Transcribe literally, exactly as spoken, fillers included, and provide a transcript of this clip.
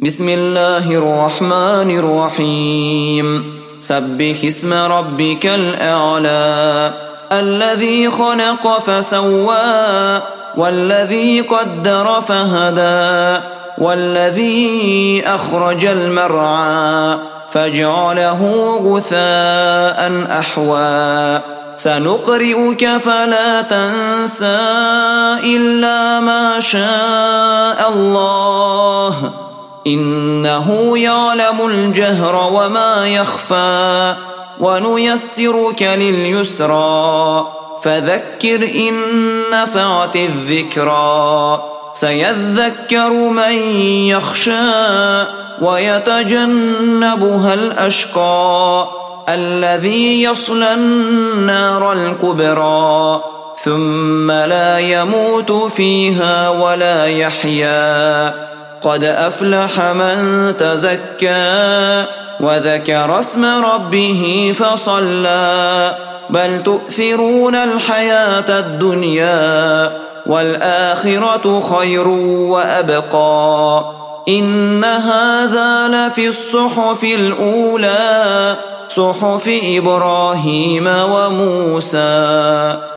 بسم الله الرحمن الرحيم سبح اسم ربك الأعلى الذي خلق فسوى والذي قدر فهدى والذي أخرج المرعى فجعله غثاء أحوى سنقرئك فلا تنسى إلا ما شاء الله إنه يعلم الجهر وما يخفى ونيسرك لليسرى فذكر إن نفعت الذكرى سيذكر من يخشى ويتجنبها الأشقى الذي يصلى النار الكبرى ثم لا يموت فيها ولا يحيا قد أفلح من تزكى وذكر اسم ربه فصلى بل تؤثرون الحياة الدنيا والآخرة خير وأبقى إن هذا لفي الصحف الأولى صحف إبراهيم وموسى.